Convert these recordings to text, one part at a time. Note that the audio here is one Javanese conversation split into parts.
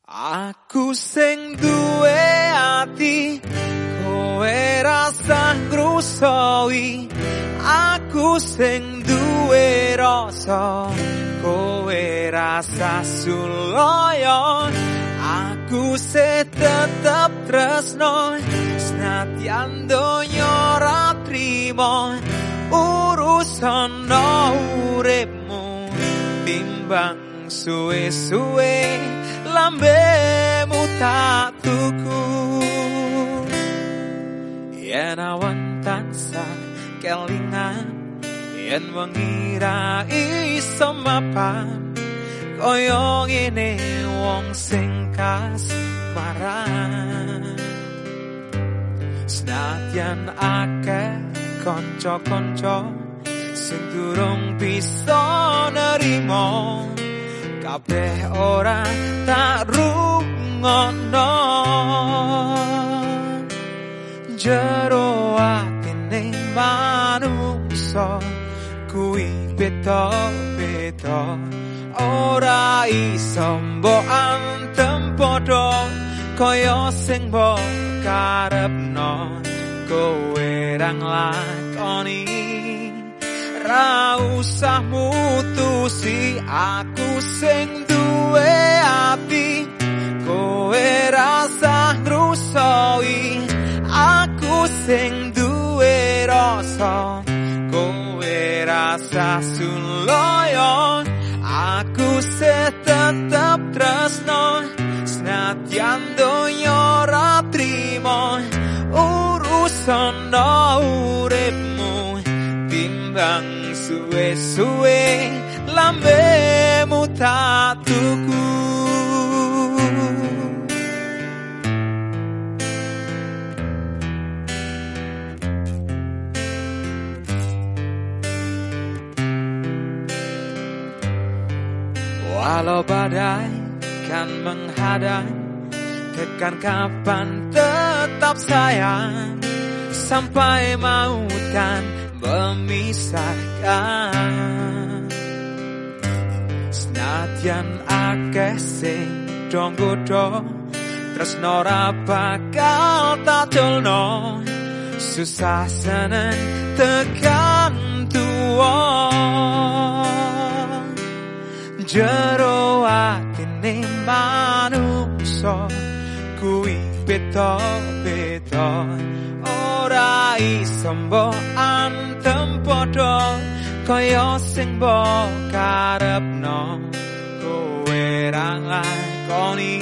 Aku sing duwe ati, kowe rasa ngrusoi. Aku sing duwe rasa, kowe rasa suloyo. Aku se tetep tresno, senadyan donya ora trimo. Urusan uripmu timbang suwe-suwe lambemu tak tuku. Yen awan tansah kelingan, yen mengira iso mapan, koyo ngene wong sing kasmaran. Senadyan akeh kanca-kanca sing durung bisa nerimo, kabeh ora tak rungokno. Jero atine manungsa kuwi beda-beda, ora iso mbok antem padha kaya sing mbok karepno. Kowe ra nglakoni, ra usah mutusi. Aku sing duwe ati, kowe rasa ngrusoi. Aku sing duwe rasa, kowe rasa suloyo. Aku tetep tresno, senadyan donya ora trimo. Urusan uripmu timbang suwe-suwe lambemu tak tuku. Walau badai kan menghadang, tekan kapan tetap sayang, sampai maut kan memisahkan. Senadyan akeh sing donggodo, tresno ora bakal tak culno. Susah seneng tekan tuwa, jero atine manungsa kuwi beda-beda, ora iso mbok antem padha kaya sing mbok karepno. Kowe ra nglakoni,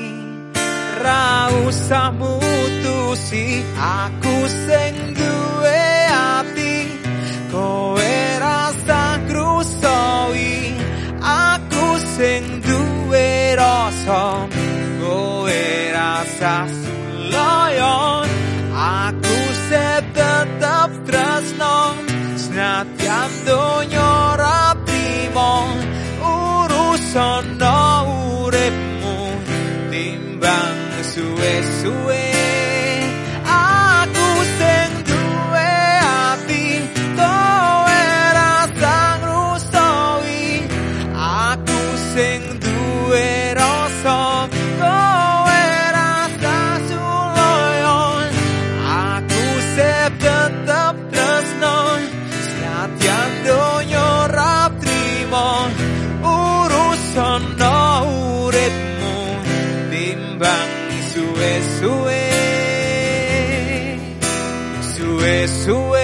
ra usah mutusi. Aku sing duwe ati, kowe rasa ngrusoi. Aku sing duwe rasa, kowe rasa suloyo. Aku tetep tresno, senadyan donya ora trimo. Urusan uripmu timbang suwe-suwe. Aku sing duwe ati, kowe rasa ngrusoi. Aku sing duwe rasa, kowe rasa suloyo. Aku tetep tresno, senadyan donya ora trimo. Urusan uripmu timbang suwe-suwe, suwe-suwe.